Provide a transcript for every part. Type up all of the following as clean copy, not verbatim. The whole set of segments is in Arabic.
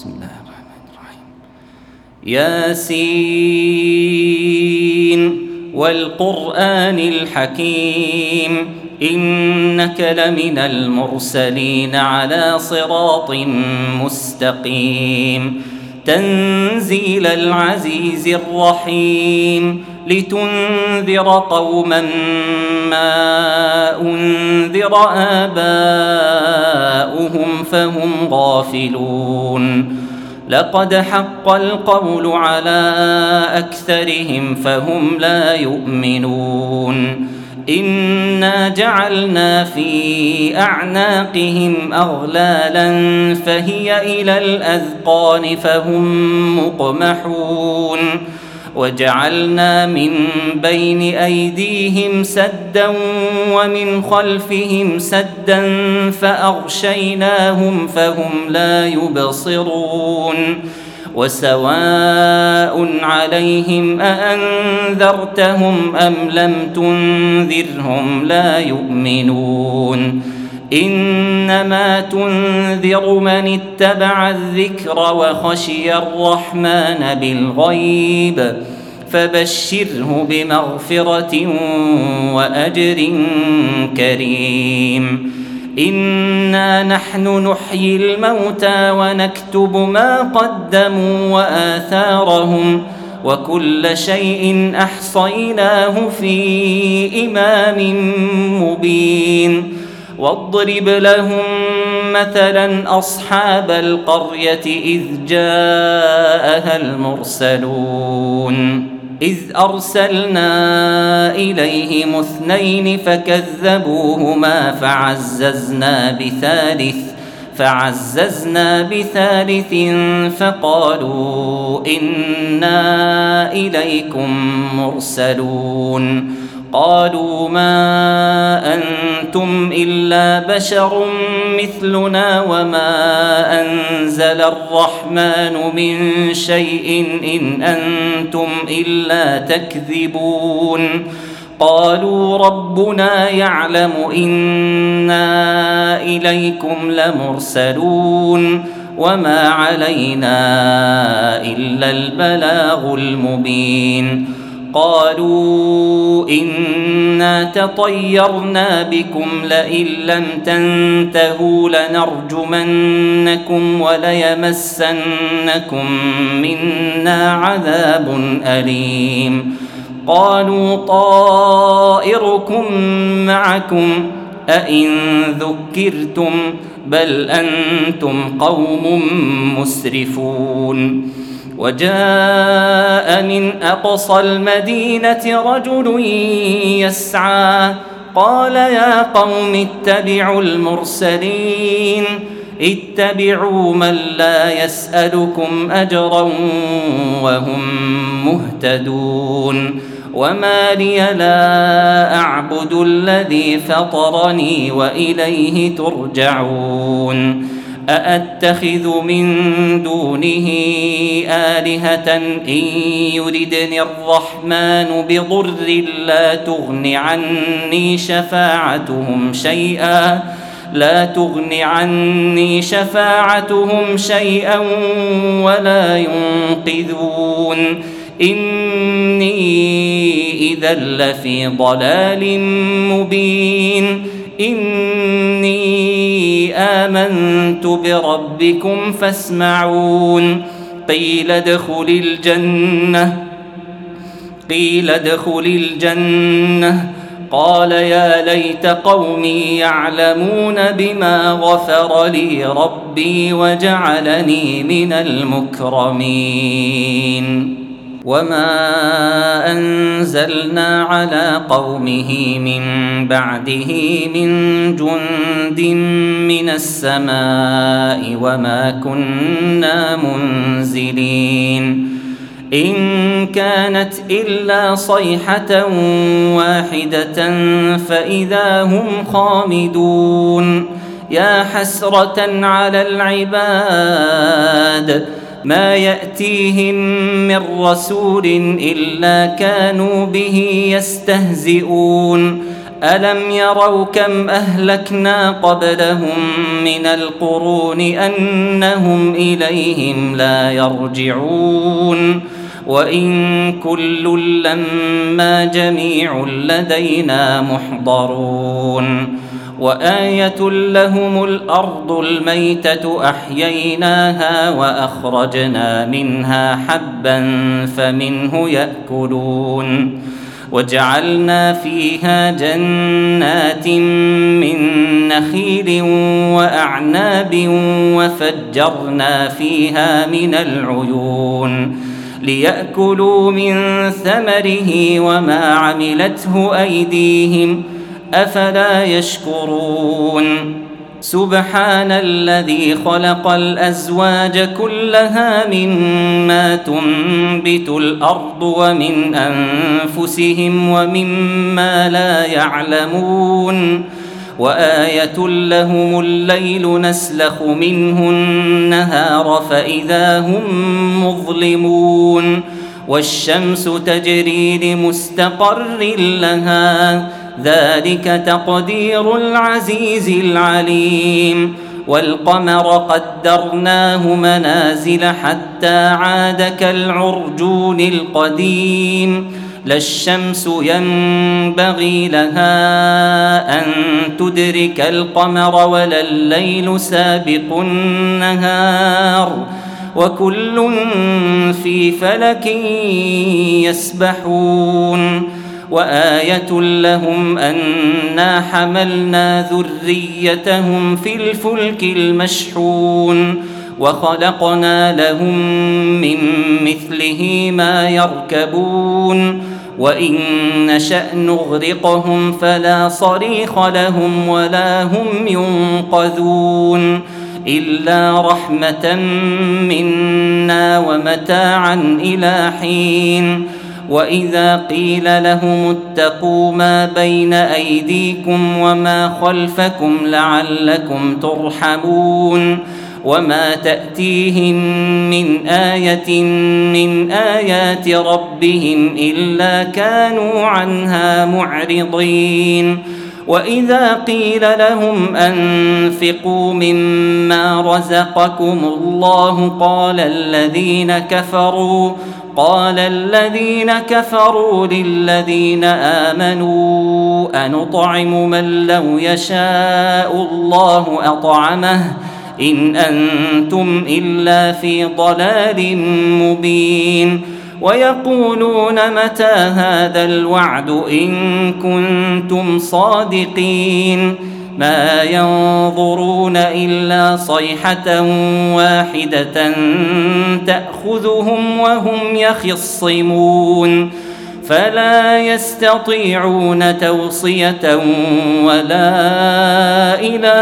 بسم الله الرحمن الرحيم. ياسين والقرآن الحكيم إنك لمن المرسلين على صراط مستقيم تنزيل العزيز الرحيم لتنذر قوما ما أنذر آباؤهم فهم غافلون لقد حق القول على أكثرهم فهم لا يؤمنون إنا جعلنا في أعناقهم أغلالا فهي إلى الأذقان فهم مقمحون وجعلنا من بين أيديهم سدا ومن خلفهم سدا فأغشيناهم فهم لا يبصرون وسواء عليهم أأنذرتهم أم لم تنذرهم لا يؤمنون إنما تنذر من اتبع الذكر وخشي الرحمن بالغيب فبشره بمغفرة وأجر كريم إنا نحن نحيي الموتى ونكتب ما قدموا وآثارهم وكل شيء أحصيناه في إمام مبين واضرب لهم مثلا أصحاب القرية إذ جاءها المرسلون إذ أرسلنا إليهم 2 فكذبوهما فعززنا بثالث فقالوا إنا إليكم مرسلون قالوا ما أنتم إلا بشر مثلنا وما أنزل الرحمن من شيء إن أنتم إلا تكذبون قالوا ربنا يعلم إنا إليكم لمرسلون وما علينا إلا البلاغ المبين قالوا إنا تطيرنا بكم لئن لم تنتهوا لنرجمنكم وليمسنكم منا عذاب أليم قالوا طائركم معكم أئن ذكرتم بل أنتم قوم مسرفون وجاء من أقصى المدينة رجل يسعى قال يا قوم اتبعوا المرسلين اتبعوا من لا يسألكم أجرا وهم مهتدون وما لي لا أعبد الذي فطرني وإليه ترجعون أأتخذ من دونه آلهة إن يردني الرحمن بضر لا تغن عني شفاعتهم شيئا ولا ينقذون إني إذا لفي ضلال مبين إني آمنت بربكم فاسمعون قيل ادخل الجنة قال يا ليت قومي يعلمون بما غفر لي ربي وجعلني من المكرمين وما أنزلنا على قومه من بعده من جند من السماء وما كنا منزلين إن كانت إلا صيحة واحدة فإذا هم خامدون يا حسرة على العباد ما يأتيهم من رسول إلا كانوا به يستهزئون ألم يروا كم أهلكنا قبلهم من القرون أنهم إليهم لا يرجعون وإن كل لما جميع لدينا محضرون وآية لهم الأرض الميتة أحييناها وأخرجنا منها حبا فمنه يأكلون وجعلنا فيها جنات من نخيل وأعناب وفجرنا فيها من العيون ليأكلوا من ثمره وما عملته أيديهم أفلا يشكرون سبحان الذي خلق الأزواج كلها مما تنبت الأرض ومن أنفسهم ومما لا يعلمون وآية لهم الليل نسلخ منه النهار فإذا هم مظلمون والشمس تجري لمستقر لها ذلك تقدير العزيز العليم والقمر قدرناه منازل حتى عاد كالعرجون القديم لا الشمس ينبغي لها أن تدرك القمر ولا الليل سابق النهار وكل في فلك يسبحون وآية لهم أنا حملنا ذريتهم في الفلك المشحون وخلقنا لهم من مثله ما يركبون وإن نشأ نغرقهم فلا صريخ لهم ولا هم ينقذون إلا رحمة منا ومتاعا إلى حين وإذا قيل لهم اتقوا ما بين أيديكم وما خلفكم لعلكم ترحمون وما تأتيهم من آية من آيات ربهم إلا كانوا عنها معرضين وإذا قيل لهم أنفقوا مما رزقكم الله قال الذين كفروا للذين آمنوا أنطعم من لو يشاء الله أطعمه إن أنتم إلا في ضلال مبين ويقولون متى هذا الوعد إن كنتم صادقين ما ينظرون إلا صيحة واحدة تأخذهم وهم يخصمون فلا يستطيعون توصية ولا إلى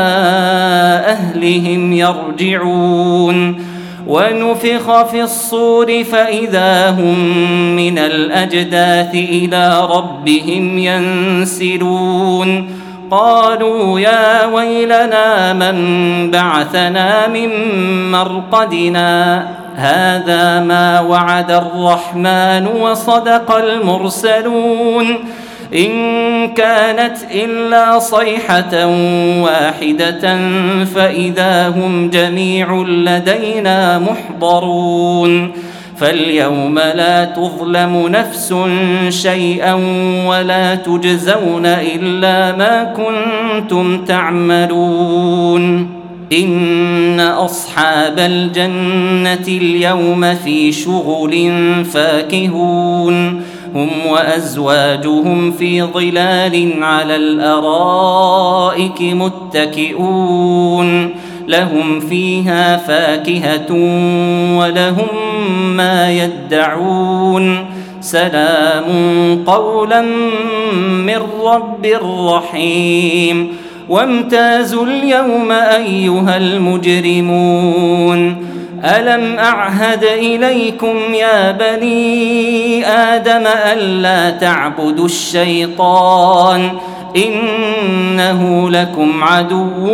أهلهم يرجعون ونفخ في الصور فإذا هم من الأجداث إلى ربهم ينسلون قالوا يا ويلنا من بعثنا من مرقدنا هذا ما وعد الرحمن وصدق المرسلون إن كانت إلا صيحة واحدة فإذا هم جميع لدينا محضرون فاليوم لا تظلم نفس شيئا ولا تجزون إلا ما كنتم تعملون إن أصحاب الجنة اليوم في شغل فاكهون هم وأزواجهم في ظلال على الأرائك متكئون لهم فيها فاكهة ولهم ما يدعون سلام قولا من رب رحيم وامتازوا اليوم أيها المجرمون ألم أعهد إليكم يا بني آدم ألا تعبدوا الشيطان إنه لكم عدو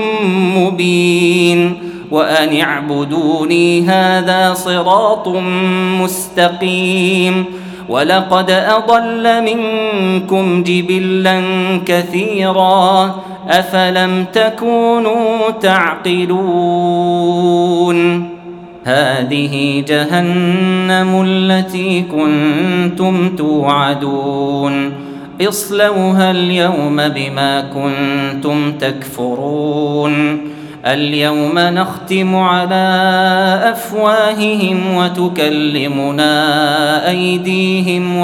مبين وأن اعبدوني هذا صراط مستقيم ولقد أضل منكم جبلا كثيرا أفلم تكونوا تعقلون هذه جهنم التي كنتم توعدون اصلوها اليوم بما كنتم تكفرون اليوم نختم على أفواههم وتكلمنا أيديهم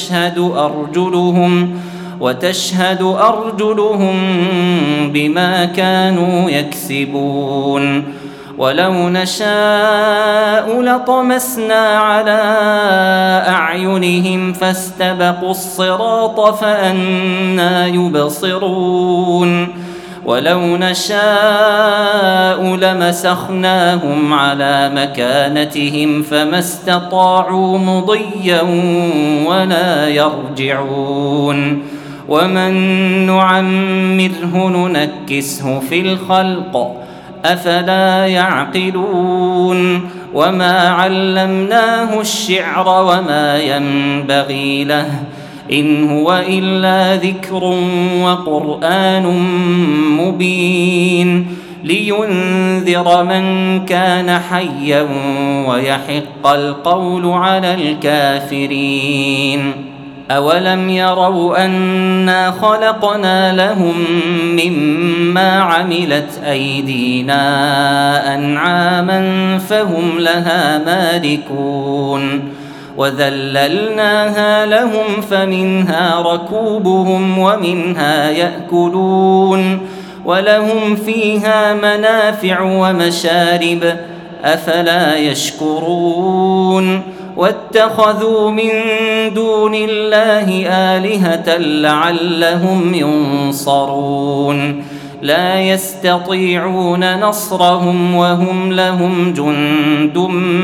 وتشهد أرجلهم بما كانوا يكسبون ولو نشاء لطمسنا على أعينهم فاستبقوا الصراط فأنى يبصرون ولو نشاء لمسخناهم على مكانتهم فما استطاعوا مضيا ولا يرجعون ومن نعمره ننكسه في الخلق أفلا يعقلون وما علمناه الشعر وما ينبغي له إن هو إلا ذكر وقرآن مبين لينذر من كان حيا ويحق القول على الكافرين أولم يروا أنا خلقنا لهم مما عملت أيدينا أنعاما فهم لها مالكون وذللناها لهم فمنها ركوبهم ومنها يأكلون ولهم فيها منافع ومشارب أفلا يشكرون واتخذوا من دون الله آلهة لعلهم ينصرون لا يستطيعون نصرهم وهم لهم جند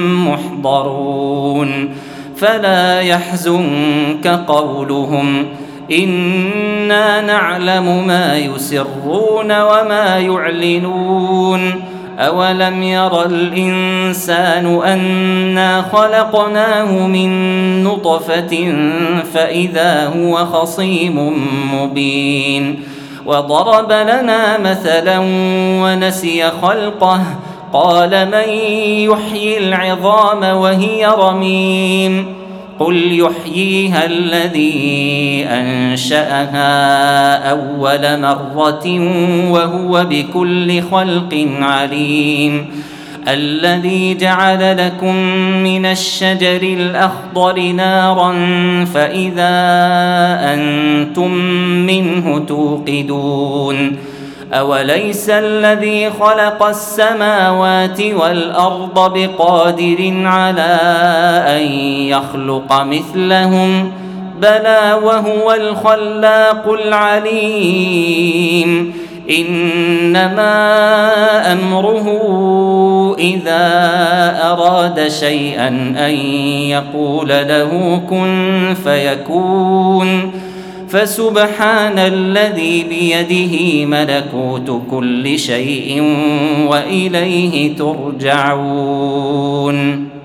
محضرون فلا يحزنك قولهم إنا نعلم ما يسرون وما يعلنون أولم ير الإنسان أنا خلقناه من نطفة فإذا هو خصيم مبين وضرب لنا مثلا ونسي خلقه قال من يحيي العظام وهي رميم قل يحييها الذي أنشأها أول مرة وهو بكل خلق عليم الذي جعل لكم من الشجر الأخضر نارا فإذا أنتم منه توقدون أوليس الذي خلق السماوات والأرض بقادر على أن يخلق مثلهم بلى وهو الخلاق العليم إنما أمره إذا أراد شيئا أن يقول له كن فيكون فسبحان الذي بيده ملكوت كل شيء وإليه ترجعون